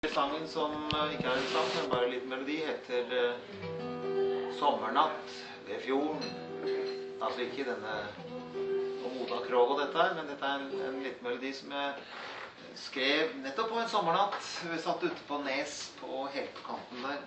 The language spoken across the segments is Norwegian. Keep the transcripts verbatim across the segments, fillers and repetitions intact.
Sangen som ikke er en sang, men bare en liten melodi, heter uh, Sommernatt ved fjorden. Altså ikke denne Oda Krog og dette her, men dette er en, en liten melodi som jeg skrev nettopp på en sommernatt. Vi satt ute på Nes på helt på kanten der.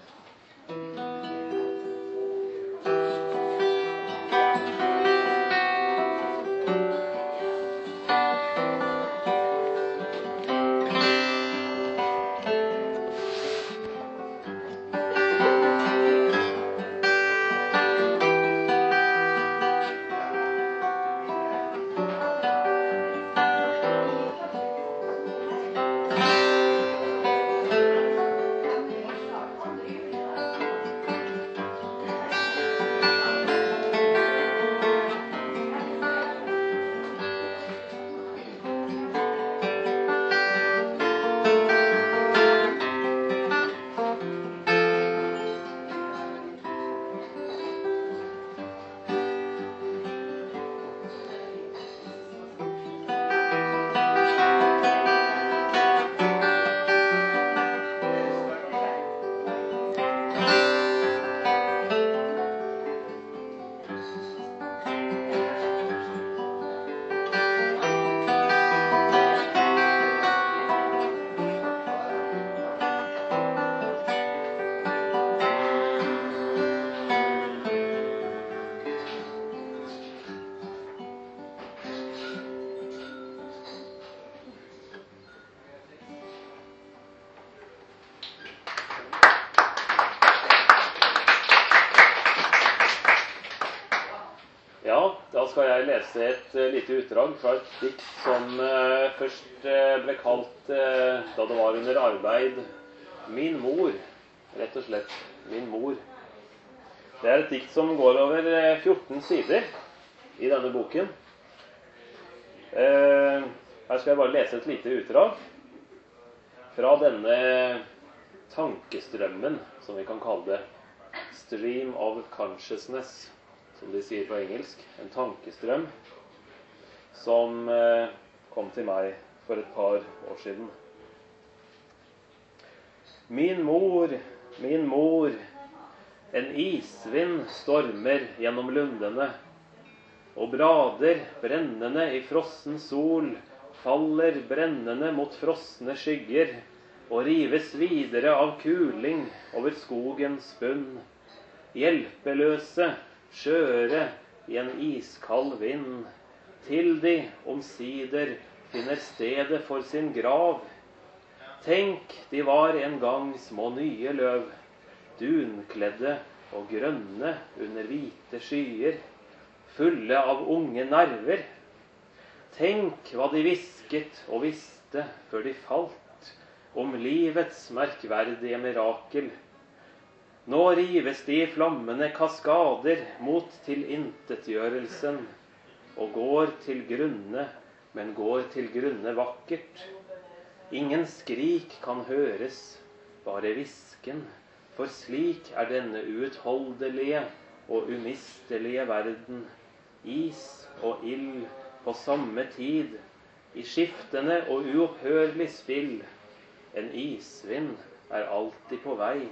Skal jeg lese et uh, lite utdrag fra et dikt som uh, først uh, ble kalt, uh, da det var under arbeid, Min mor, rett og slett, Min mor. Det er et dikt som går over uh, fjorten sider i denne boken. Uh, her skal jeg bare lese et lite utdrag fra denne tankestrømmen, som vi kan kalle det, Stream of Consciousness, som de sier på engelsk, en tankestrøm som eh, kom til meg for et par år siden. Min mor, min mor, en isvind stormer gjennom lundene, og brader brennende i frossen sol faller brennende mot frosne skygger og rives videre av kuling over skogens bunn, hjelpeløse, skjøre i en iskald vind, til de omsider finner stedet for sin grav. Tenk, de var en gang små nye løv, dunkledde og grønne under hvite skyer, fulle av unge nerver. Tenk hva de visket og visste før de falt, om livets merkverdige mirakel. Nå rives de i flammende kaskader mot tilintetgjørelsen, og går til grunne, men går til grunne vakkert. Ingen skrik kan høres, bare hvisken, for slik er denne uutholdelige og umistelige verden, is og ild på samme tid, i skiftende og uopphørlig spill. En isvind er alltid på vei.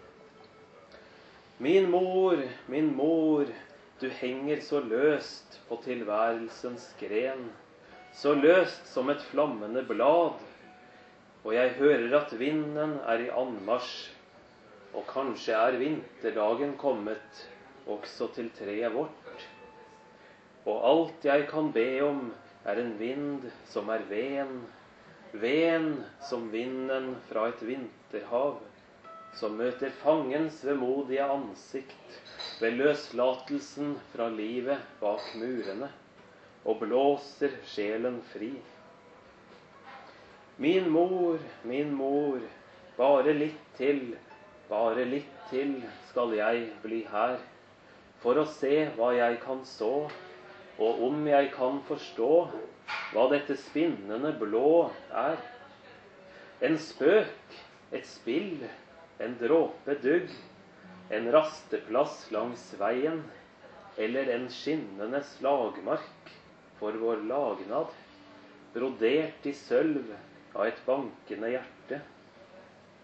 Min mor, min mor, du henger så løst på tilværelsens gren, så løst som et flammende blad, og jeg hører at vinden er i anmarsj, og kanskje er vinterdagen kommet også til treet vårt. Og alt jeg kan be om er en vind som er ven, ven som vinden fra et vinterhav, som møter fangens vemodige ansikt ved løslatelsen fra livet bak murene, og blåser sjelen fri. Min mor, min mor, bare litt til, bare litt til skal jeg bli her, for å se hva jeg kan så, og om jeg kan forstå hva dette spinnende blå er. En spøk, et spill, en dråpe dugg, en rasteplass langs veien, eller en skinnende slagmark for vår lagnad, brodert i sølv av et bankende hjerte.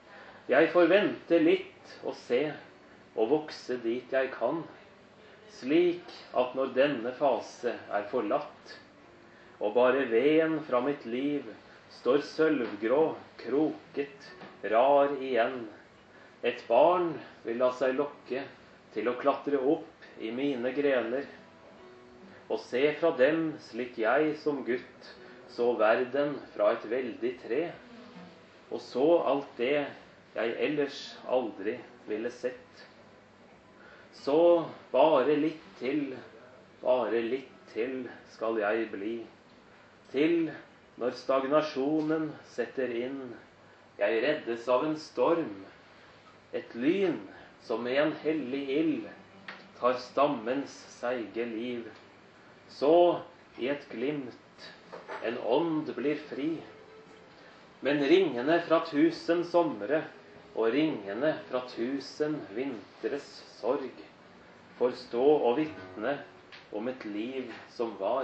Jeg får vente litt og se, og vokse dit jeg kan, slik at når denne fase er forlatt, og bare veden fra mitt liv står sølvgrå, kroket, rar igjen, et barn vil la seg lokke til å klatre opp i mine grener, og se fra dem slik jeg som gutt så verden fra et veldig tre, og så alt det jeg ellers aldri ville sett. Så bare litt til, bare litt til skal jeg bli, til når stagnasjonen setter inn, jeg reddes av en storm, et lyn som med en hellig ild tar stammens seige liv. Så i et glimt en ånd blir fri, men ringene fra tusen somre og ringene fra tusen vintres sorg får stå og vitne om et liv som var.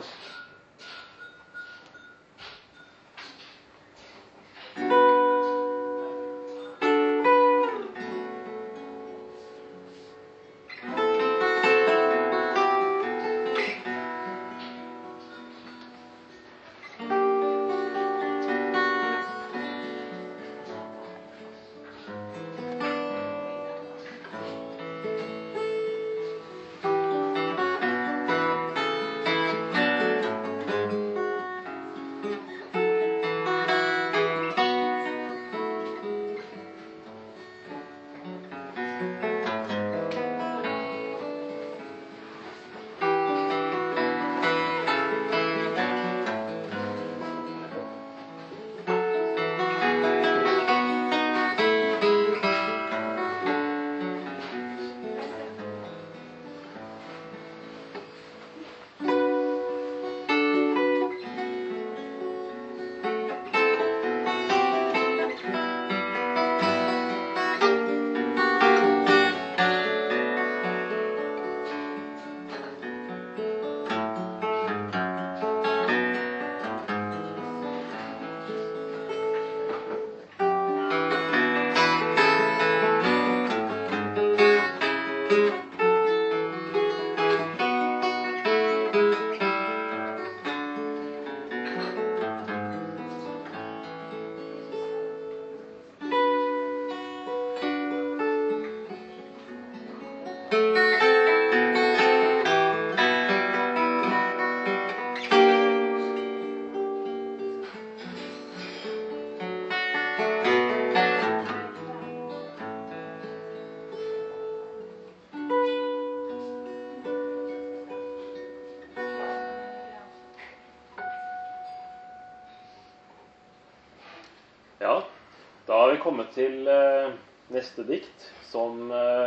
Ja, da har vi kommet til eh, neste dikt, som eh,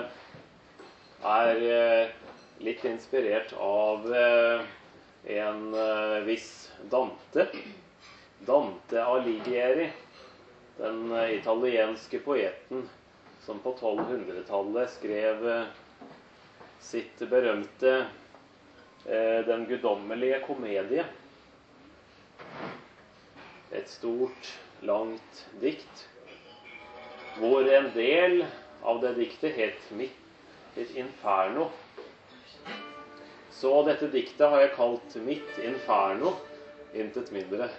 er eh, litt inspirert av eh, en eh, viss Dante. Dante Alighieri, den eh, italienske poeten som på tolvhundretallet skrev eh, sitt berømte eh, Den guddommelige komedie. Et stort, langt dikt, hvor en del av det diktet het Mitt Inferno. Så dette diktet har jeg kalt Mitt Inferno, intet mindre.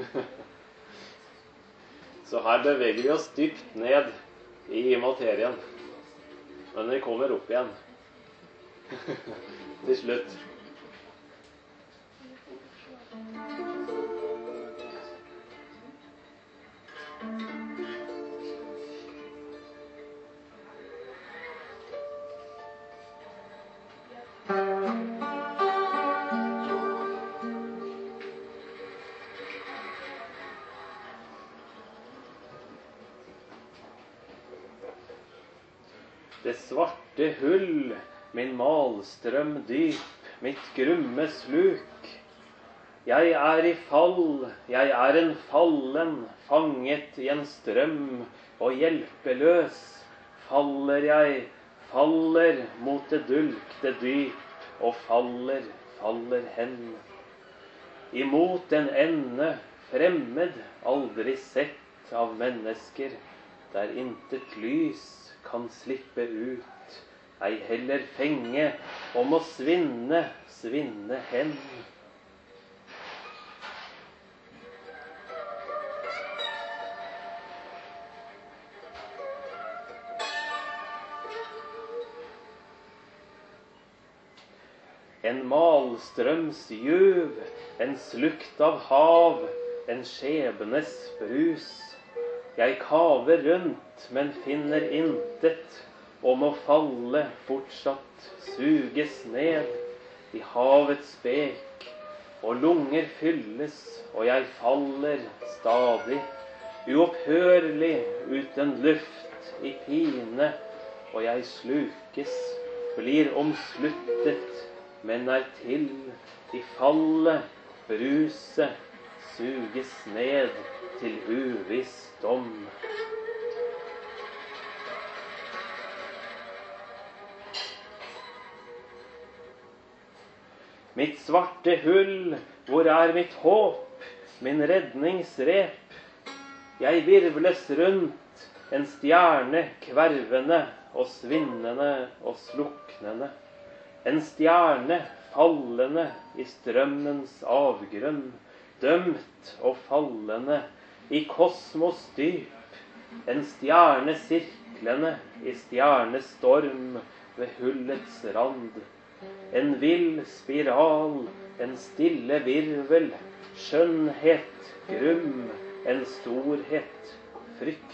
Så her beveger vi oss dypt ned i materien, men vi kommer opp igjen til slutt. Det svarte hull, min malstrøm dyp, mitt grumme sluk. Jeg er i fall, jeg er en fallen, fanget i en strøm, og hjelpeløs faller jeg, faller mot det dulkte dyp, og faller, faller hen. Imot en ende, fremmed, aldri sett av mennesker, der intet lys kan slippe ut, ei heller fenge om å svinne, svinne hen. En malstrøms juv, en slukt av hav, en skjebnes brus. Jeg kaver rundt, men finner intet, og må falle fortsatt, suges ned i havets bek, og lunger fylles, og jeg faller stadig, uopphørlig uten luft i pine, og jeg slukes, blir omsluttet, men er til i fallet, bruset, suges ned til uviss dom. Mitt svarte hull, hvor er mitt håp, min redningsrep? Jeg virvles rundt, en stjerne kvervende og svinnende og sluknende. En stjerne fallende i strømmens avgrunn, dømt og fallende i kosmos dyp. En stjerne sirklende i stjernestorm ved hullets rand. En vill spiral, en stille virvel, skjønnhet, grum, en storhet, frykt.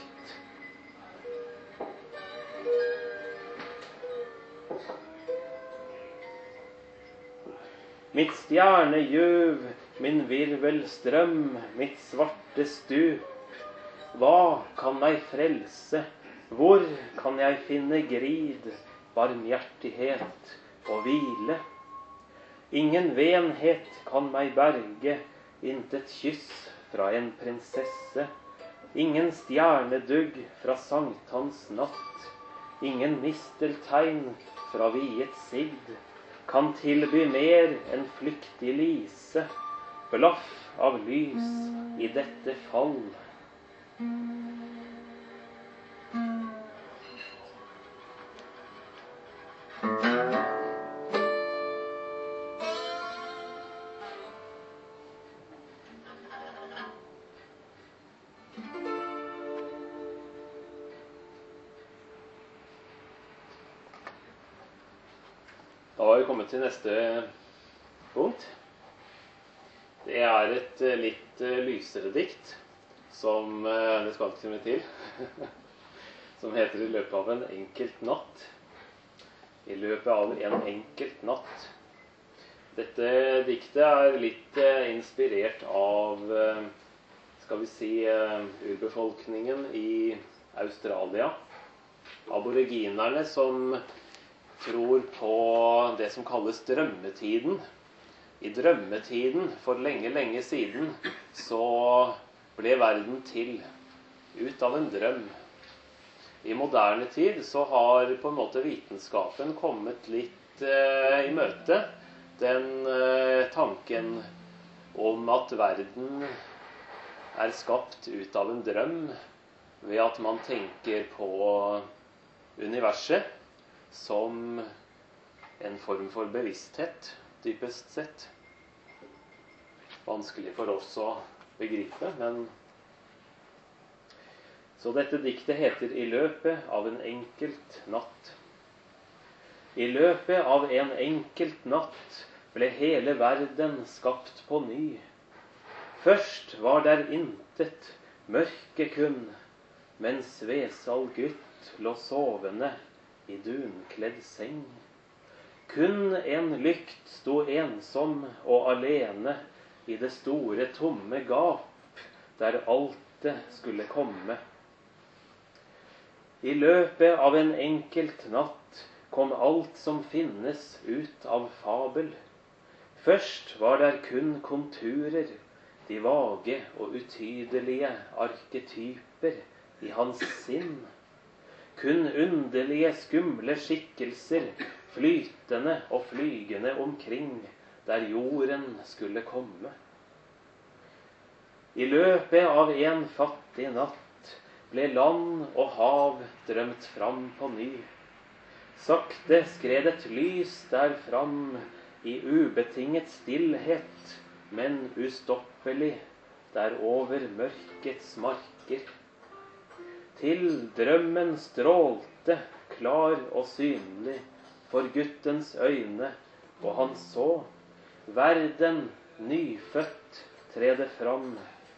Mitt stjernegjøv, min virvelstrøm, mitt svarte stup. Hva kan meg frelse? Hvor kan jeg finne grid, barmhjertighet og hvile? Ingen venhet kan meg berge, intet kyss fra en prinsesse. Ingen stjernedugg fra sankthans natt, ingen misteltegn fra viet sigd. Kan tilby mer enn flyktig lise, blaff av lys i dette fall. Da har vi kommet til neste punkt. Det er et litt lysere dikt, som det skal ikke mye til, som heter I løpet av en enkelt natt. I løpet av en enkelt natt. Dette diktet er litt inspirert av, skal vi si, urbefolkningen I Australia. Aboriginerne som tror på det som kalles drømmetiden. I drømmetiden, for lenge, lenge siden, så ble verden til ut av en drøm. I moderne tid så har på en måte vitenskapen kommet litt eh, I møte den eh, tanken om at verden er skapt ut av en drøm ved at man tenker på universet som en form for bevissthet, dypest sett. Vanskelig for oss å begripe, men så dette diktet heter I løpet av en enkelt natt. I løpet av en enkelt natt ble hele verden skapt på ny. Først var der intet, mørke kun, mens Vesal gutt lå sovende I dunkledd seng. Kun en lykt sto ensom og alene I det store tomme gap, der altet skulle komme. I løpet av en enkelt natt kom alt som finnes ut av fabel. Først var der kun konturer, de vage og utydelige arketyper I hans sinn. Kun underlige, skumle skikkelser, flytende og flygende omkring, der jorden skulle komme. I løpet av en fattig natt ble land og hav drømt fram på ny. Sakte skred et lys der fram i ubetinget stillhet, men ustoppelig der over mørkets marker. Til drømmen strålte klar og synlig for guttens øyne, og han så verden nyfødt trede fram.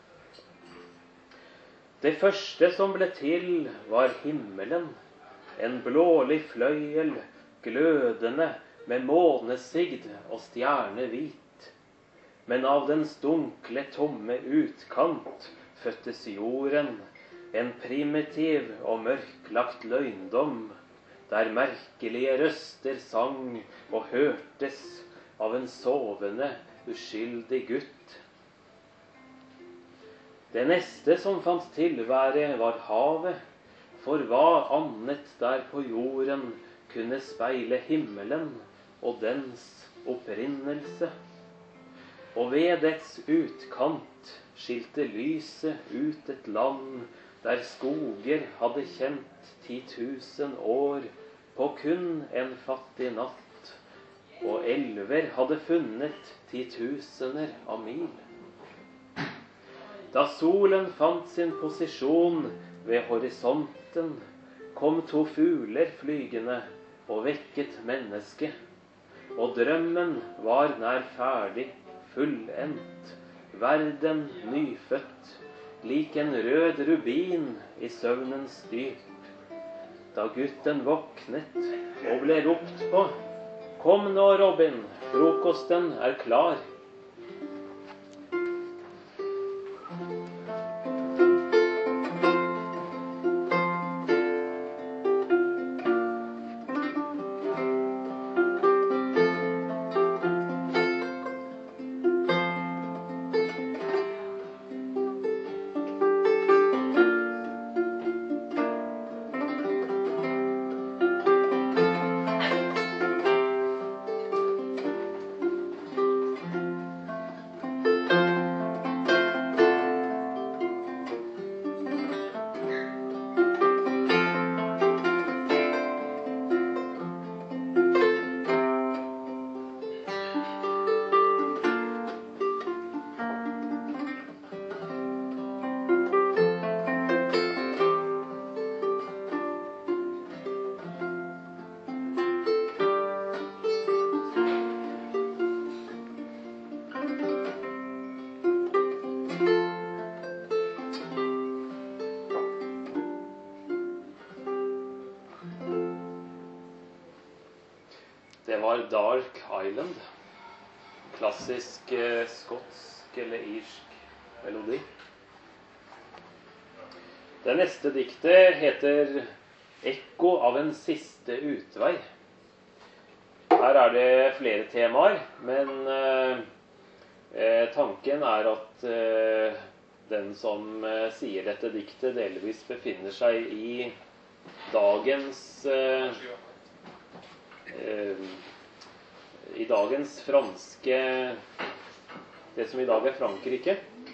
Det første som ble til var himmelen, en blålig fløyel, glødende med månesigd og stjernehvit. Men av dens dunkle, tomme utkant fødtes jorden, en primitiv og mørklagt løgndom, der merkelige røster sang og hørtes av en sovende, uskyldig gutt. Det neste som fant tilvære var havet, for hva annet der på jorden kunne speile himmelen og dens opprinnelse. Og ved dets utkant skilte lyset ut et land, der skoger hadde kjent titusen år på kun en fattig natt, og elver hadde funnet titusener av mil. Da solen fant sin posisjon ved horisonten, kom to fugler flygende og vekket mennesket, og drømmen var nær ferdig, fullendt, verden nyfødt, lik en rød rubin i søvnens dyp. Da gutten våknet og ble ropt på: «Kom nå, Robin, frokosten er klar!» Det var Dark Island, klassisk eh, skotsk eller irsk melodi. Det neste diktet heter Ekko av en siste utvei. Her er det flere temaer, men eh, tanken er at eh, den som eh, sier dette diktet delvis befinner seg i dagens eh, i dagens franske, det som i dag er Frankrike,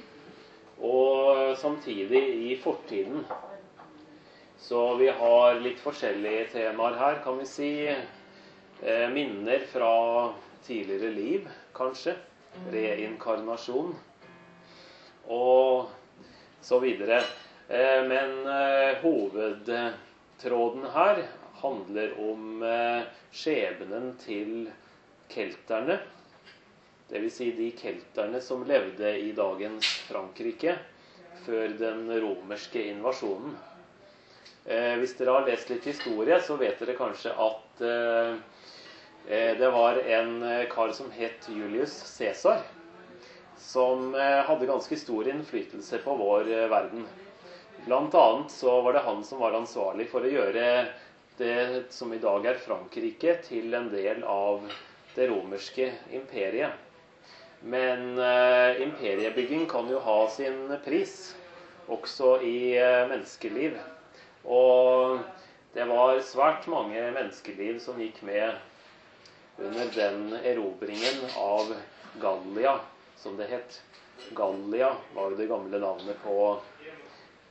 og samtidig i fortiden. Så vi har litt forskjellige temaer her, kan vi si. Minner fra tidligere liv, kanskje. Reinkarnasjon. Og så videre. Men hovedtråden her handler om skjebnen til kelterne, det vil si de kelterne som levde i dagens Frankrike før den romerske invasjonen. Eh, hvis dere har lest litt historie, så vet dere kanskje at eh, det var en kar som het Julius Caesar, som eh, hadde ganske stor innflytelse på vår eh, verden. Blant annet så var det han som var ansvarlig for å gjøre det som i dag er Frankrike, til en del av det romerske imperiet. Men eh, imperiebygging kan jo ha sin pris, også i eh, menneskeliv. Og det var svært mange menneskeliv som gikk med under den erobringen av Gallia, som det het. Gallia var jo det gamle navnet på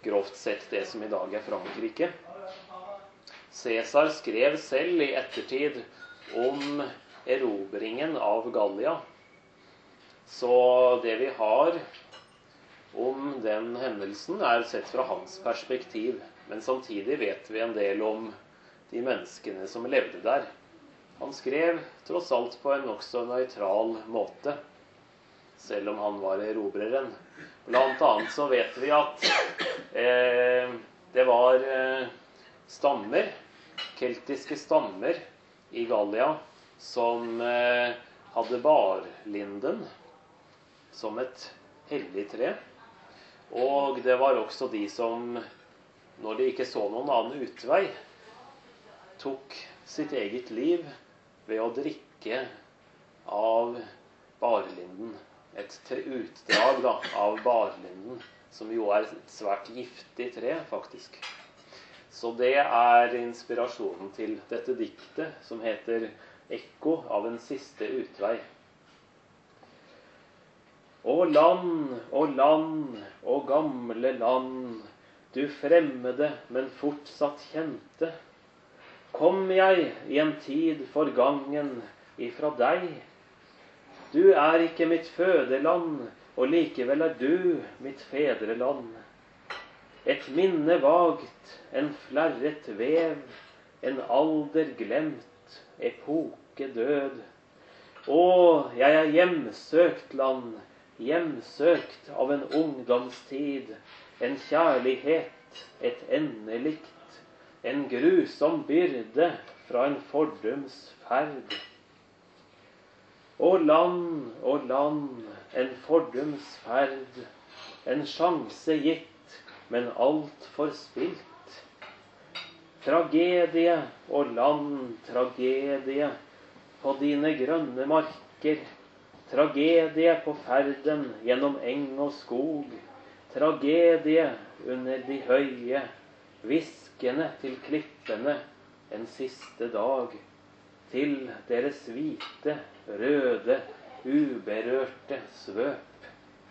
grovt sett det som i dag er Frankrike. Cæsar skrev selv i ettertid om erobringen av Gallia. Så det vi har om den hendelsen er sett fra hans perspektiv. Men samtidig vet vi en del om de menneskene som levde der. Han skrev tross alt på en nokså nøytral måte, selv om han var erobreren. Blant annet så vet vi at eh, det var eh, stammer, keltiske stammer i Gallia, som eh, hadde barlinden som et hellig tre. Og det var også de som, når de ikke så noen annen utvei, tok sitt eget liv ved å drikke av barlinden. Et tre, utdrag da, av barlinden, som jo er et svært giftig tre, faktisk. Så det er inspirasjonen til dette diktet, som heter «Ekko av en siste utvei». Å land, å land, å gamle land, du fremmede, men fortsatt kjente. Kom jeg i en tid forgangen ifra deg. Du er ikke mitt fødeland, og likevel er du mitt fedreland. Et minne vagt, en flerret vev, en alder glemt, epoke død. Å, jeg er hjemsøkt land, hjemsøkt av en ungdomstid, en kjærlighet, et endelikt, en grusom byrde fra en fordums ferd. Å land, å land, en fordums ferd, en sjanse gitt, men alt forspilt. Tragedie, å land, tragedie, på dine grønne marker, tragedie på ferden gjennom eng og skog, tragedie under de høye, hviskende til klippene en siste dag, til deres hvite, røde, uberørte svøp.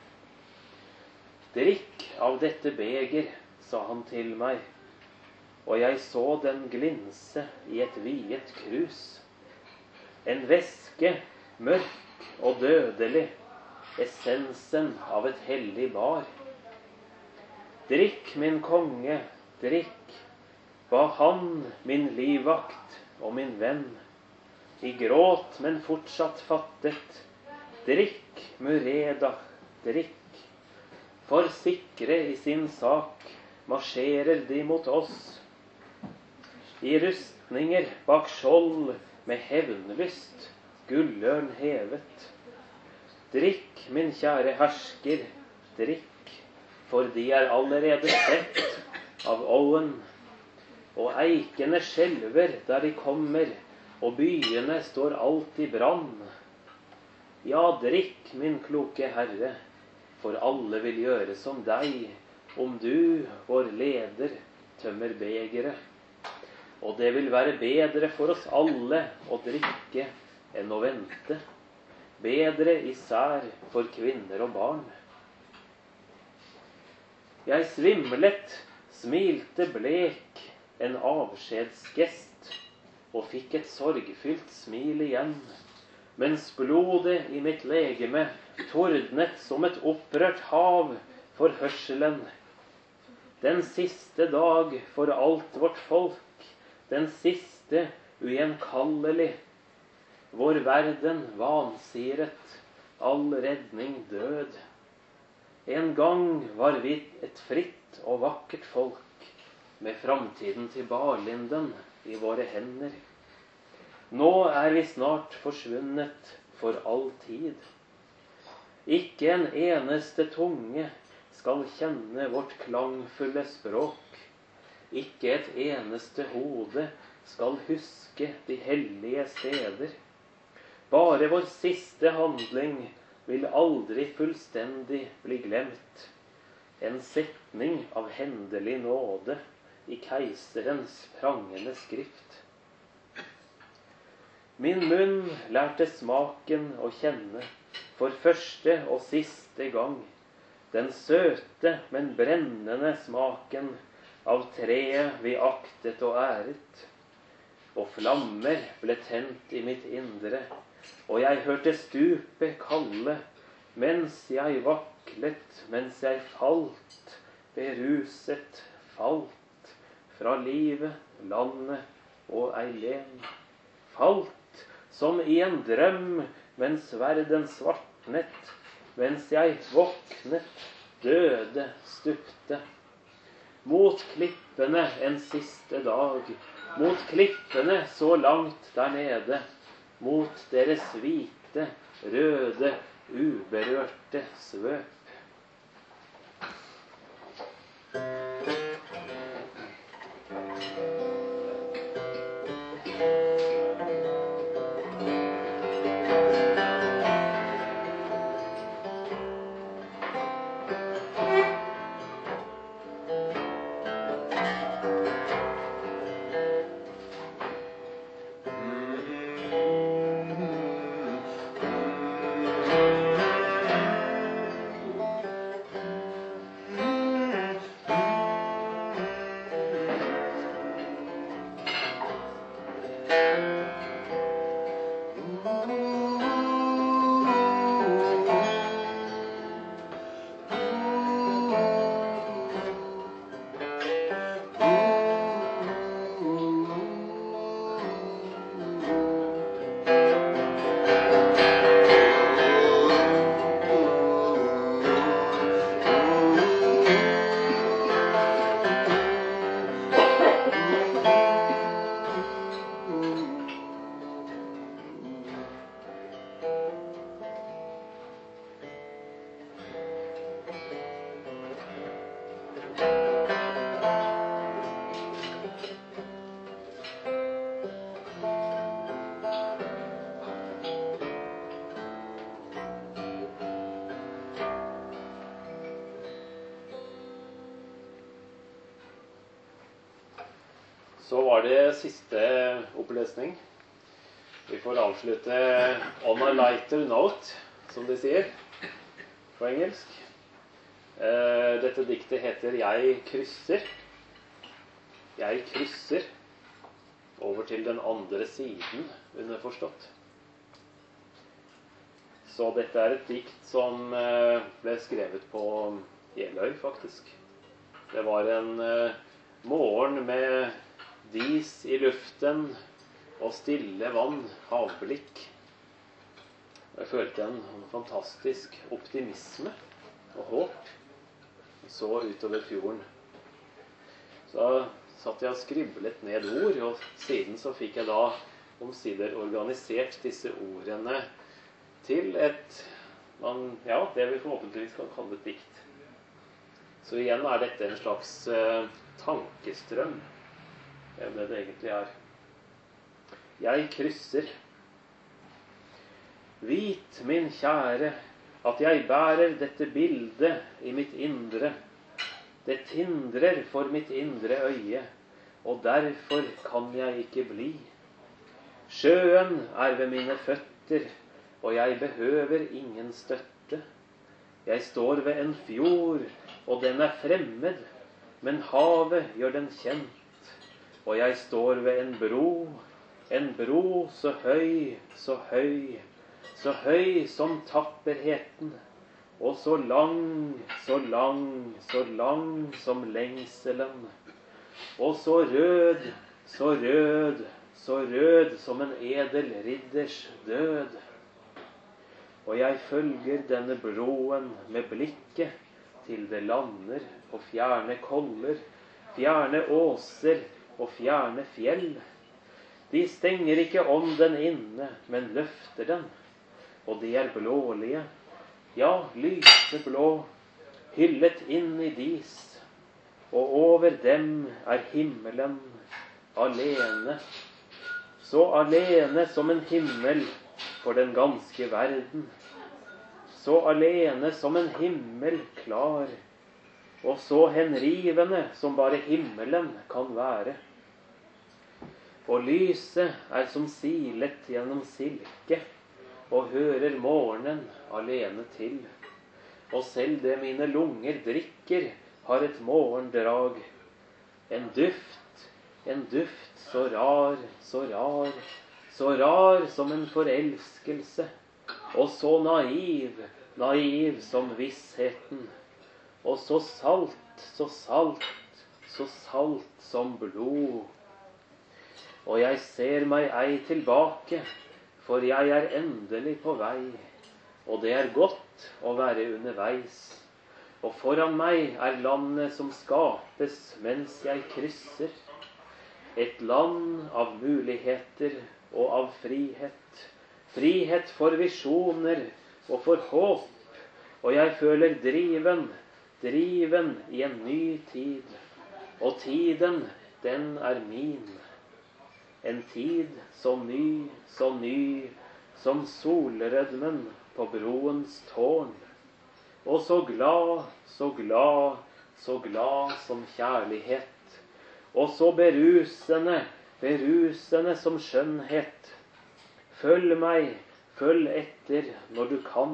Drikk av dette beger, sa han til meg, og jeg så den glinse i et viet krus. En væske, mørk og dødelig, essensen av et hellig bar. Drikk, min konge, drikk, ba han, min livvakt og min venn. I gråt, men fortsatt fattet. Drikk, Mureda, drikk. For sikre i sin sak marsjerer de mot oss. I rustninger bak skjold med hevnlyst, gullørn hevet. Drikk, min kjære hersker, drikk, for de er allerede sett av Owen. Og eikene skjelver der de kommer, og byene står alt i brann. Ja, drikk, min kloke herre, for alle vil gjøre som deg, om du, vår leder, tømmer begeret. Og det vil være bedre for oss alle å drikke enn å vente. Bedre især for kvinner og barn. Jeg svimlet, smilte blek, en avskjedsgest, og fikk et sorgfylt smil igjen, mens blodet i mitt legeme tordnet som et opprørt hav for hørselen. Den siste dag for alt vårt folk, den siste ugjenkallelig, vår verden vansiret, all redning død. En gang var vi et fritt og vakkert folk, med framtiden til barlinden i våre hender. Nå er vi snart forsvunnet for all tid. Ikke en eneste tunge skal kjenne vårt klangfulle språk. Ikke et eneste hode skal huske de hellige steder. Bare vår siste handling vil aldri fullstendig bli glemt. En setning av hendelig nåde i keiserens prangende skrift. Min munn lærte smaken å kjenne for første og siste gang. den søte, men brennende smaken av treet vi aktet og æret. Og flammer ble tent i mitt indre, og jeg hørte stupet kalle, mens jeg vaklet, mens jeg falt, beruset, falt, fra livet, landet og Eileen. Falt som i en drøm, mens verden svartnet, mens jeg våknet, døde, stupte. Mot klippene en siste dag, mot klippene så langt der nede, mot deres hvite, røde, uberørte svøp. Så var det siste opplesning. Vi får avslutte on a lighter note, som de sier på engelsk. Dette diktet heter Jeg krysser. Jeg krysser over til den andre siden, underforstått. Så dette er et dikt som ble skrevet på Jeløy, faktisk. Det var en morgen med dis i luften og stille vann, havblikk. Jeg følte en fantastisk optimisme og håp. Så utover fjorden. Så satt jeg og skriblet ned ord, og siden så fikk jeg da omsider organisert disse ordene til et, man, ja, det vi forhåpentligvis kan kalle et dikt. Så igjen er dette en slags eh, tankestrøm. Det er det det egentlig er. Jeg krysser. Vit, min kjære, at jeg bærer dette bildet i mitt indre. Det tindrer for mitt indre øye, og derfor kan jeg ikke bli. Sjøen er ved mine føtter, og jeg behøver ingen støtte. Jeg står ved en fjord, og den er fremmed, men havet gjør den kjent. Og jeg står ved en bro, en bro så høy, så høy, så høy som tapperheten, og så lang, så lang, så lang som lengselen, og så rød, så rød, så rød som en edel ridders død. Og jeg følger denne broen med blikket til det lander på fjerne koller, fjerne åser, og fjerne fjell. De stenger ikke om den inne, men løfter den, og de er blålige, ja, lyseblå, hyllet inn i dis, og over dem er himmelen alene, så alene som en himmel for den ganske verden, så alene som en himmel klar, og så henrivende som bare himmelen kan være. Og lyset er som silet gjennom silke, og hører morgenen alene til. og selv det mine lunger drikker, har et morgendrag. En duft, en duft så rar, så rar, så rar som en forelskelse, og så naiv, naiv som vissheten, og så salt, så salt, så salt som blod. Og jeg ser meg ei tilbake, for jeg er endelig på vei, og det er godt å være underveis. Og foran meg er landet som skapes mens jeg krysser. Et land av muligheter og av frihet. Frihet for visjoner og for håp. Og jeg føler driven, driven i en ny tid. Og tiden, den er min. En tid så ny, så ny, som solrødmen på broens tårn. Og så glad, så glad, så glad som kjærlighet. Og så berusende, berusende som skjønnhet. Følg meg, følg etter når du kan.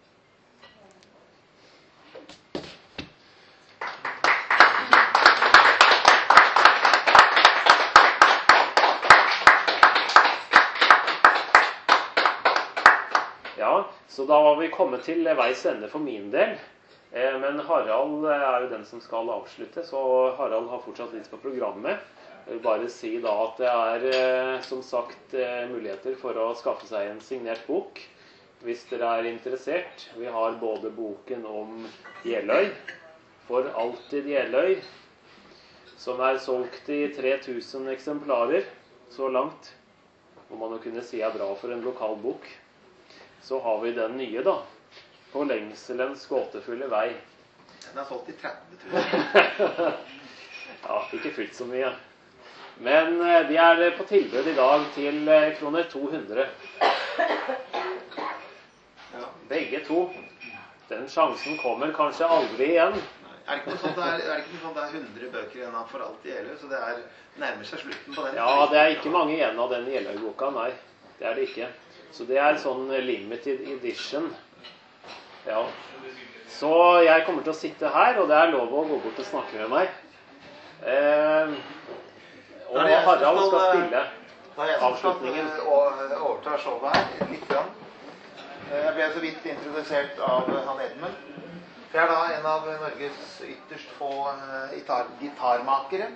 Så da var vi kommet til veis ende for min del. Men Harald er jo den som skal avslutte, så Harald har fortsatt litt på programmet. Jeg vil bare si da at det er som sagt muligheter for å skaffe seg en signert bok, hvis dere er interessert. Vi har både boken om Jeløy, For alltid Jeløy, som er solgt i tre tusen eksemplarer så langt, hvor man jo kunne si er bra for en lokal bok. Så har vi den nye da, På lengselens gåtefulle vei. Den er solgt i tretti tusen. Ja, ikke fullt så mye. Men de er på tilbud i dag til kroner to hundre. Ja. Begge to. Den sjansen kommer kanskje aldri igjen. Er det ikke noe sånt det er, er, det ikke noe sånt det er hundre bøker igjen av For alltid Jeløy, så det er nærmer seg slutten på den? Ja, det er ikke mange igjen av den Jeløy-boka, nei. Det er det ikke. Så det er sånn limited edition. Ja. Så jeg kommer til å sitte her, og det er lov å gå bort og snakke med meg. Eh, og Harald skal spille avslutningen. Og overtar showet her litt grann. Jeg ble så vidt introdusert av han Edmund. Jeg er da en av Norges ytterst få gitarmakere.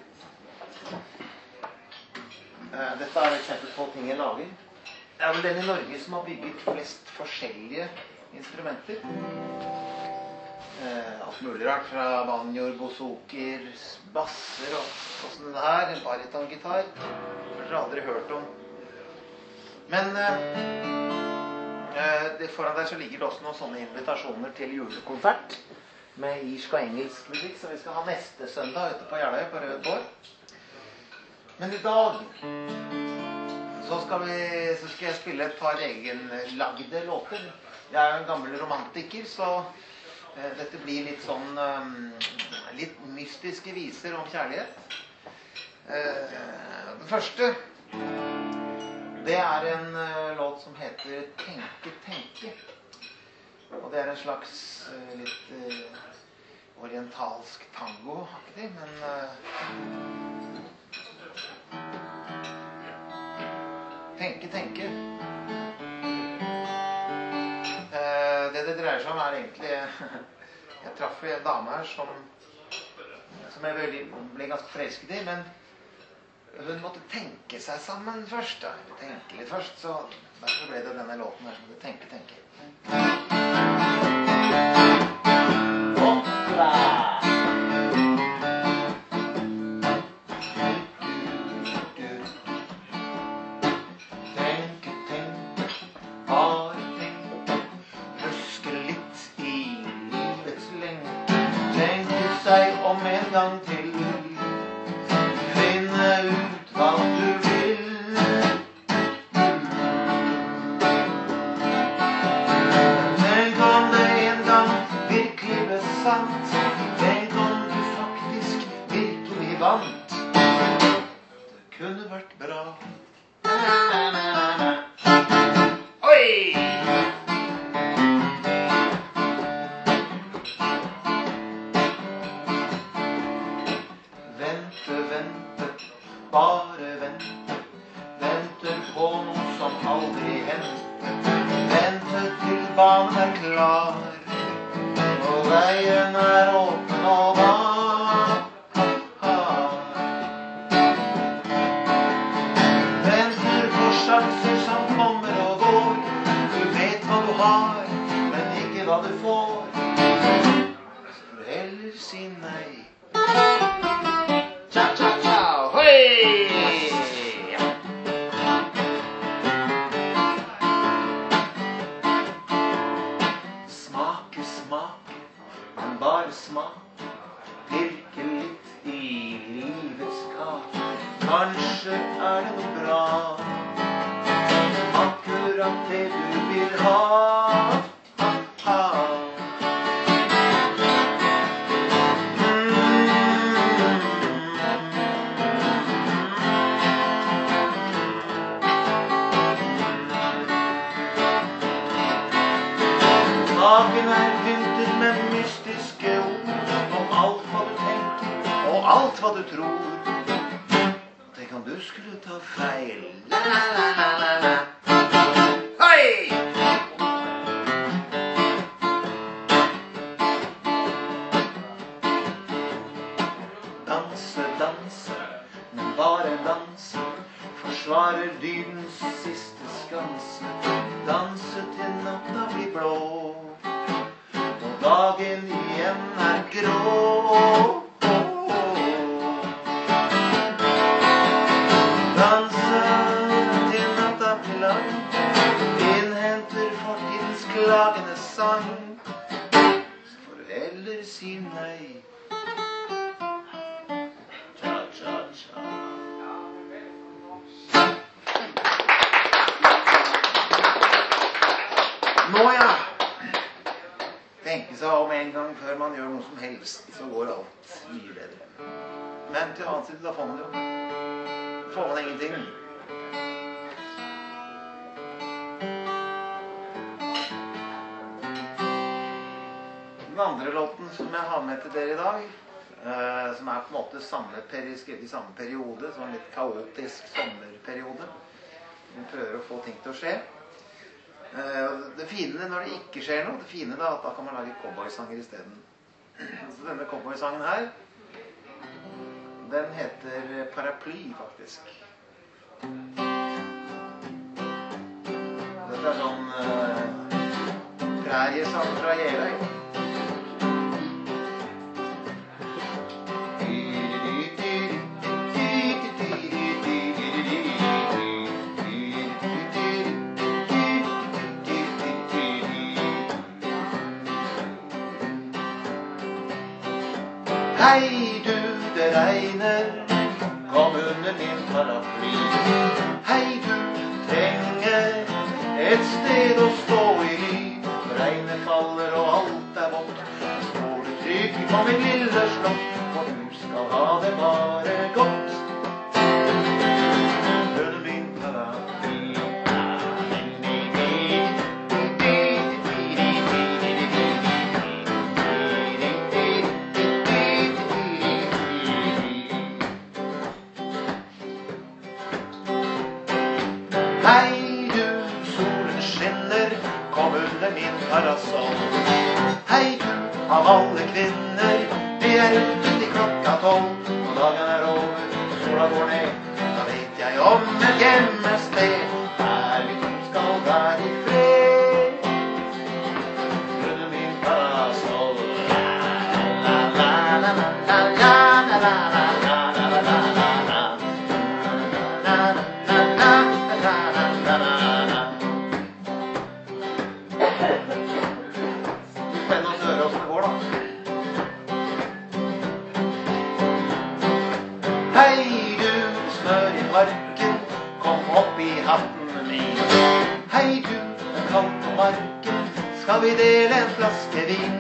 Dette er et eksempel på ting jeg lager. Det er vel den i Norge som har bygget flest forskjellige instrumenter. Eh, alt mulig rart, fra banjoer, bouzoukier, basser og, og sånn det her, en baritongitar. Det har dere aldri hørt om. Men eh, det, foran der så ligger det også noen sånne invitasjoner til julekonsert med irsk og engelsk musikk, som vi skal ha neste søndag ute på Jeløy på Rød Bård. Men i dag Så skal, vi, så skal jeg spille et par egenlagde låter. Jeg er en gammel romantiker, så eh, dette blir litt sånn um, litt mystiske viser om kjærlighet. Eh, den første, det er en uh, låt som heter Tenke, tenke. Og det er en slags uh, litt uh, orientalsk tango-aktig, men uh, Tenke, tenke. Eh, det det dreier seg om er egentlig Jeg traff en dame her som Som jeg veldig, ble ganske forelsket i, men hun måtte tenke seg sammen først da. Tenke litt først, så derfor ble det denne låten her som heter Tenke, tenke. Hoppla! Om en gang til finne ut hva du vil. Tenk om det en gang virkelig ble sant. Tenk om du faktisk virkelig vant. Det kunne vært bra. Oi! venter på noe som aldri henter, venter til banen er klar, og veien er åpen og var. Venter på sjanser som kommer og går, du vet hva du har, men ikke hva du får, så får du heller si nei. Ciao, ciao, ciao, hoi! Smake, smake, men bare smak, pirke litt i livets kake. Kanskje er det noe bra, akkurat det du vil ha. Ha, ha. Smaken er pyntet med mystiske ord om alt hva du tenker og alt hva du tror. Tenk om du skulle ta feil. La, la, la, la, la, la. Hei! Danse, danse, men bare danse, forsvarer dydens siste skanse. Danse til natta blir blå, og dagen igjen er grå. Danse til natta blir lang, innhenter fortidens klagende sang, så får du heller si nei. Tja, tja, tja. Nå ja, tenke seg om en gang før man gjør noe som helst, så går alt mye bedre. Men til annen side, da får man jo, får man ingenting. Den andre låten som jeg har med til dere i dag, eh, som er på en måte samme peri, skrevet i samme periode, som en litt kaotisk sommerperiode. Vi prøver å få ting til å skje. Det fine når det ikke skjer noe, det fine da, at da kan man lage cowboysanger i stedet. Så denne cowboysangen her, den heter Paraply, faktisk. Dette er sånn uh, præriesang fra Jeløy. Hei du, det regner, kom under min paraply. Hei du, trenger et sted å stå i ly. Regnet faller og alt er vått, står du trygg på min lille slott, for du skal ha det bare godt. Under min paraply. Hei du, solen skinner, kom under min parasoll. Hei du, av alle kvinner, vi er ute til klokka tolv. Og dagen er over, og sola går ned, da vet jeg om et hjemmested, der vi to skal være i fred. Under min parasoll. La la la la la la la la la la la la la la. Hei du, smør i marken, kom opp i hatten min. Hei du, det er kaldt på marken, skal vi dele en flaske vin?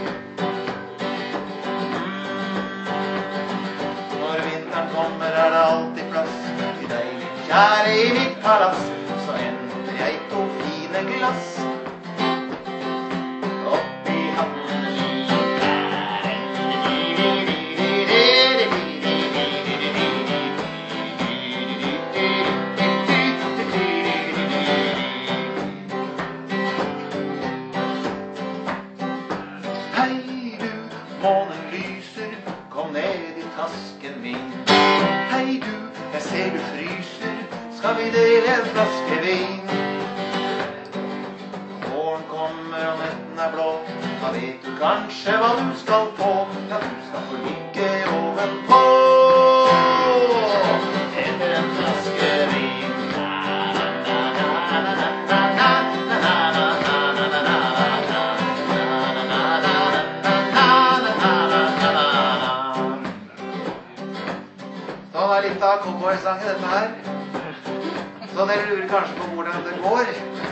Når vinteren kommer er det alltid plass til deg, litt kjære i mitt palass. Så henter jeg to fine glass opp i hatten min. du fryser, skal vi dele en flaske vin. Morgen kommer og netten er blå, da vet du kanskje hva du skal få. Ja, du skal få ligge ovenpå etter en flaske vin. Nå er litt av cowboysangen dette her. Så dere lurer kanskje på hvordan det går.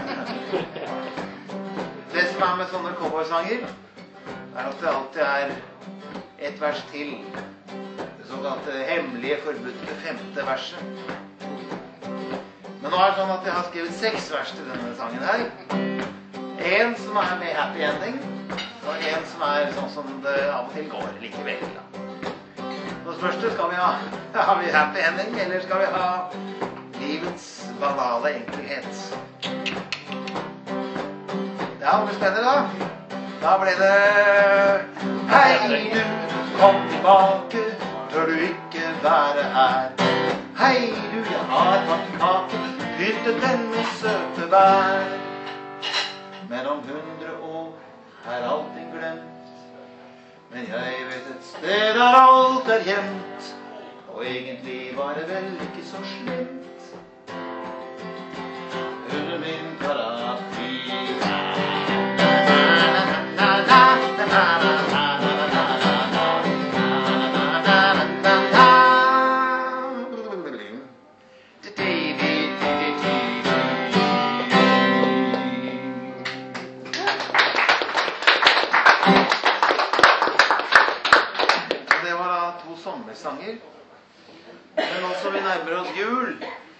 Det som er med sånne cowboysanger, er at det alltid er et vers til. Det såkalte hemmelige, forbudte femte verset. Men nå er det sånn at jeg har skrevet seks vers til denne sangen her. En som er med happy ending, og en som er sånn som det av og til går likevel. Nå spørs det, skal vi ha, har vi happy ending, eller skal vi ha livets banale enkelhet? Ja, det blir spennende da. Da blir det hei du, kom tilbake, tør du ikke være her. Hei du, jeg har tatt kake, pyntet den med søte bær. Men om hundre år er allting glemt, men jeg vet et sted der alt er gjemt, og egentlig var det vel ikke så slemt. Under min paraply. Sommersanger. Men nå som vi nærmer oss jul,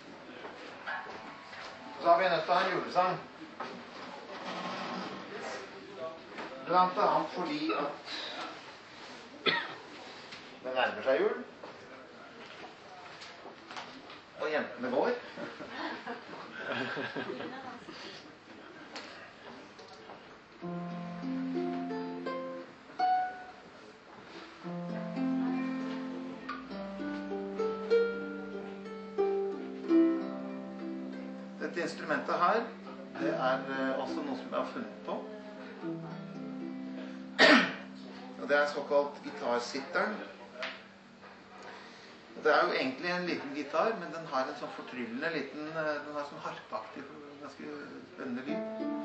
så har vi nødt til å ha en julesang. Blant annet fordi at det nærmer seg jul, og jentene går. Dette instrumentet her, det er også noe som jeg har funnet på. Og det er såkalt gitarsitteren. Det er jo egentlig en liten gitar, men den har en sånn fortryllende liten, den har sånn harpaktig, ganske spennende lyd.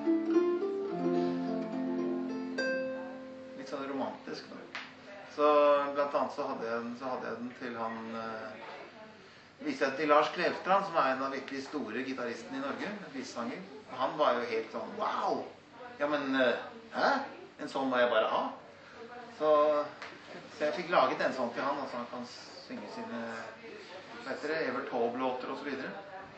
Litt sånn romantisk da. Så blant annet så hadde jeg den, så hadde jeg den til han... Viste jeg til Lars Klevstrand, som er en av virkelig store gitaristene i Norge, en visesanger. Han var jo helt sånn, wow! Ja, men, hæ? En sånn må jeg bare ha. Så, så jeg fikk laget en sånn til han, så han kan synge sine, hva heter det, Evert Taube-låter og så videre.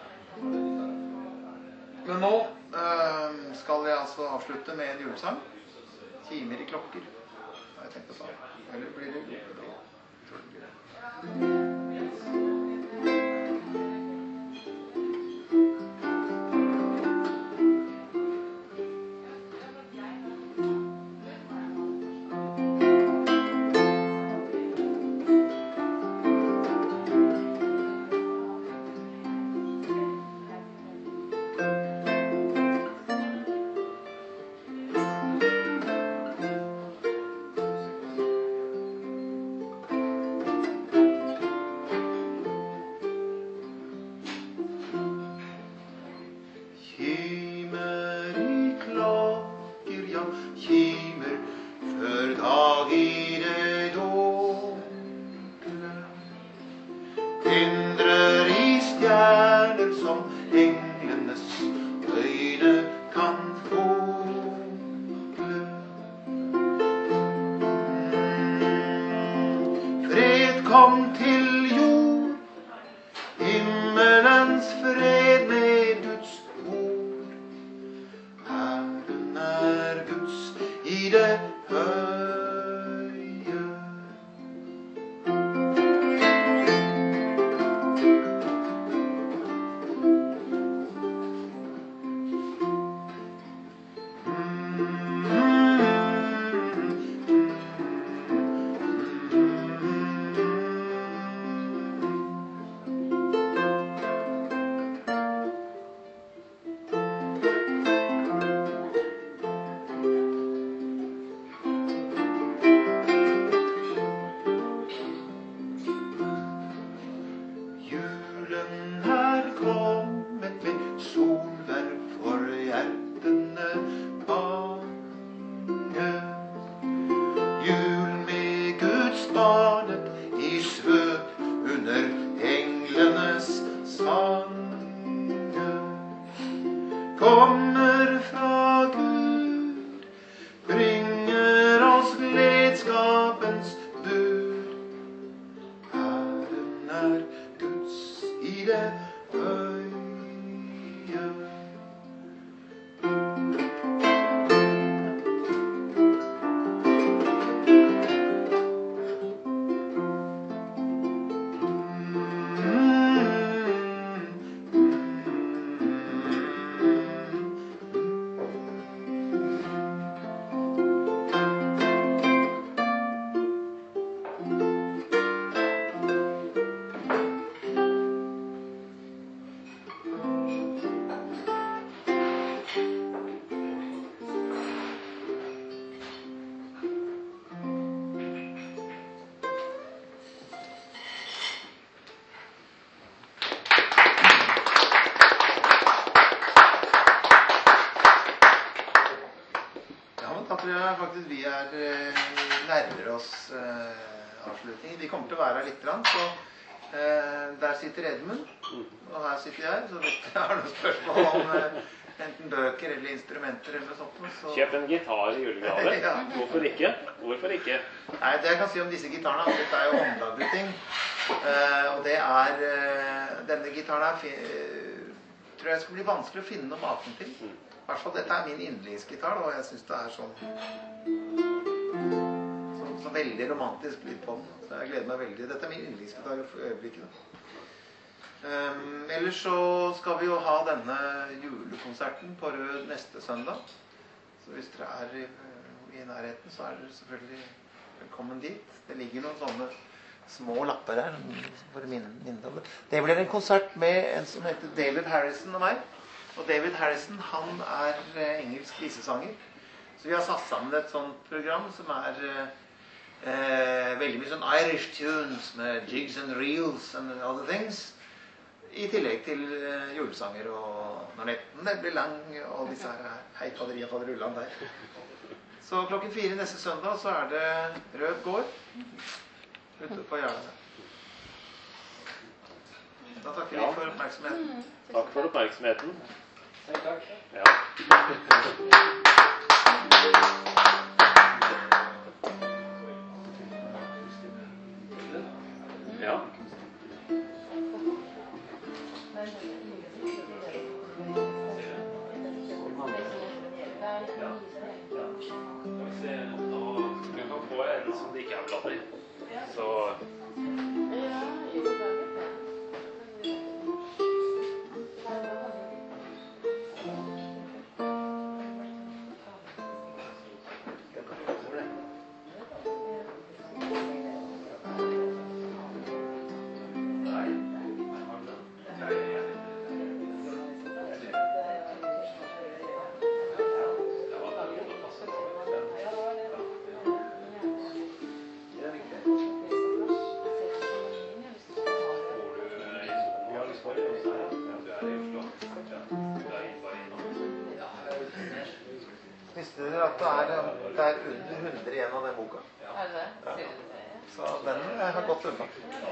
Men nå øh, skal jeg altså avslutte med en julesang. Timer i klokker, har jeg tenkt å ta. Eller blir det julesang? Jeg tror det blir det. Kom til jord, himmelens fred med Guds ord. Herren er Guds i det høye. Mm-hmm. kommer fra Gud, bringer oss gledskapens bud. Herren er Guds i det høye. Faktisk vi er nærmere oss eh, avslutningen. Vi kommer til å være her litt, så eh, der sitter Edmund, og her sitter jeg, så hvis jeg har noen spørsmål om eh, enten bøker eller instrumenter eller noe sånt. Så... Kjøp en gitar i julegave. Ja. Hvorfor ikke? Hvorfor ikke? Nei, det jeg kan si om disse gitarene, dette er jo håndlagde ting, eh, og det er, eh, denne gitaren her, tror jeg skal bli vanskelig å finne noe maken til. I hvert fall, dette er min yndlingsgitar, og jeg synes det er sånn, så, så veldig romantisk lyd på den. Så jeg gleder meg veldig. Dette er min yndlingsgitar for øyeblikket. Um, ellers så skal vi jo ha denne julekonserten på Rød neste søndag. Så hvis dere er i, i nærheten, så er dere selvfølgelig velkommen dit. Det ligger noen sånne små lapper her, for å minne, minne om det. Det blir en konsert med en som heter David Harrison og meg. Og David Harrison, han er eh, engelsk visesanger. Så vi har satt sammen et sånt program som er eh, veldig mye sånn Irish tunes med jigs and reels and other things. I tillegg til eh, julesanger og Når netten blir lang og disse her Hei faderia faderullan der. Så klokken fire neste søndag så er det Rød gård ute på Jarlene. Da takker vi for oppmerksomheten. Takk for oppmerksomheten. Takk, takk. Ja. Ja. Du kan få en som det ikke er bladd i. Så... Visste dere at det er, det er under hundre igjen av den boka? Er det det? Ja. Så den har gått unna.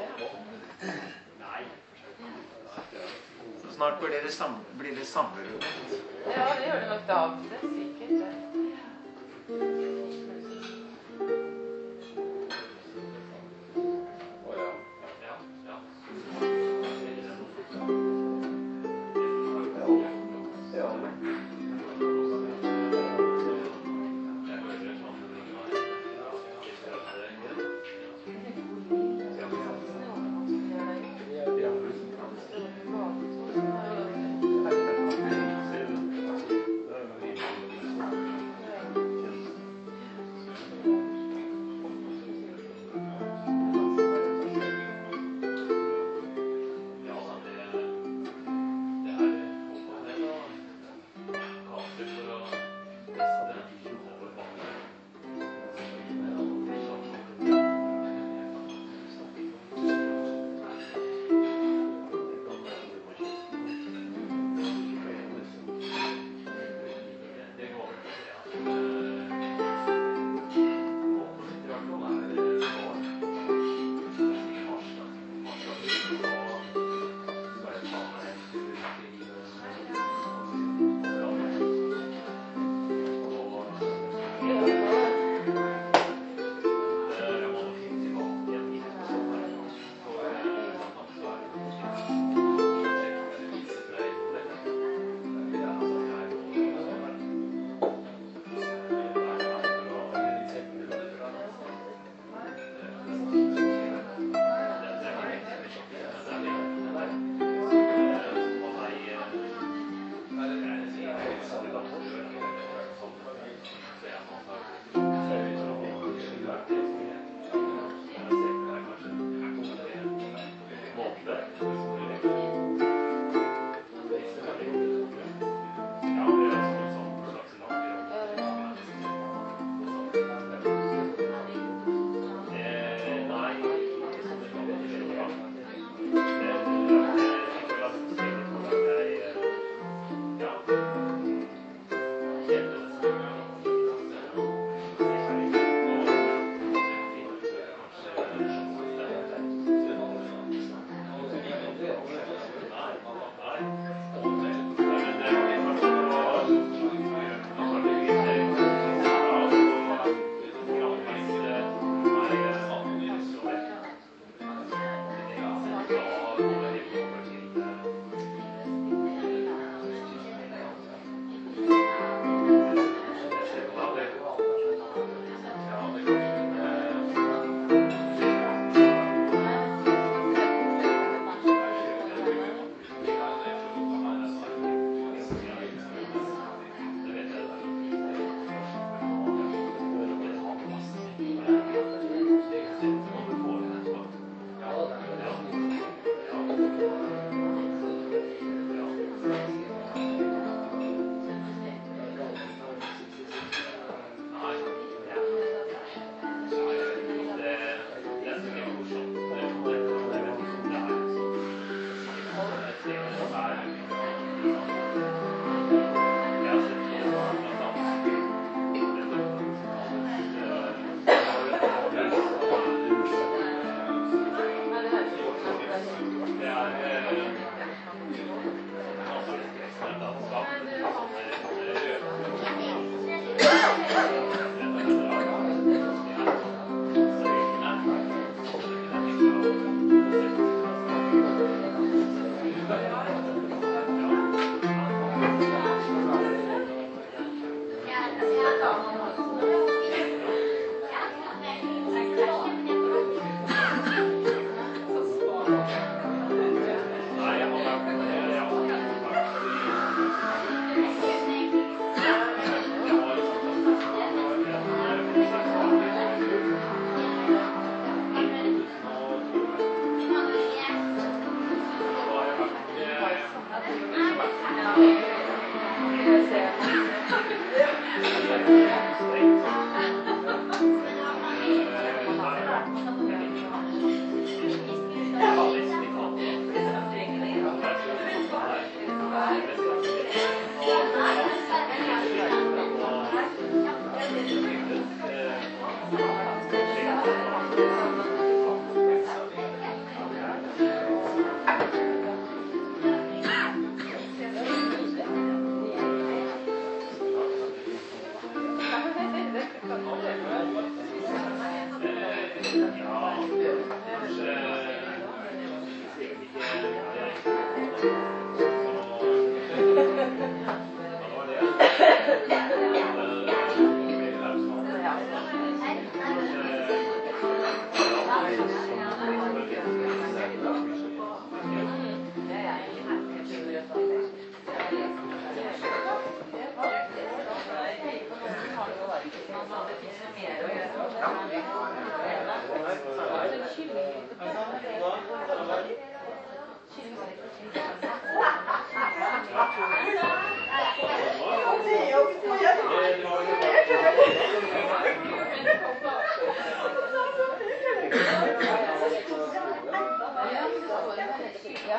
Så snart blir det, sam blir det samlerundet. Ja, det gjør det nok da. Det er sikkert det.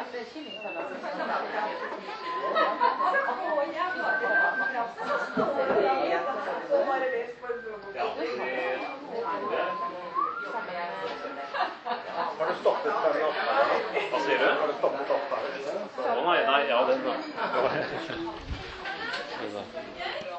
det er kyllingsalat. Har du stoppet den opptaket? Hva sier du? Har du stoppet opptaket? Å nei, nei, ja, den da.